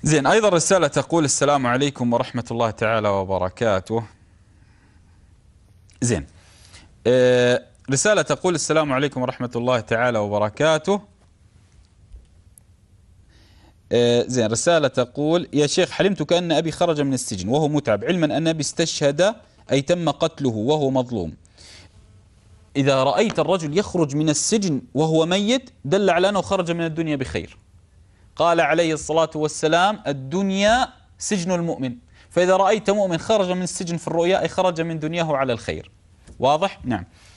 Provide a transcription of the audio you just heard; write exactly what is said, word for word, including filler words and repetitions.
زين. أيضا رسالة تقول: السلام عليكم ورحمة الله تعالى وبركاته. زين. آه رسالة تقول: السلام عليكم ورحمة الله تعالى وبركاته. آه زين. رسالة تقول: يا شيخ، حلمت كأن أبي خرج من السجن وهو متعب، علما أن أبي استشهد أي تم قتله وهو مظلوم. إذا رأيت الرجل يخرج من السجن وهو ميت دل على أنه خرج من الدنيا بخير. قال عليه الصلاة والسلام: الدنيا سجن المؤمن. فإذا رأيت مؤمن خرج من السجن في الرؤيا أي خرج من دنياه على الخير. واضح؟ نعم.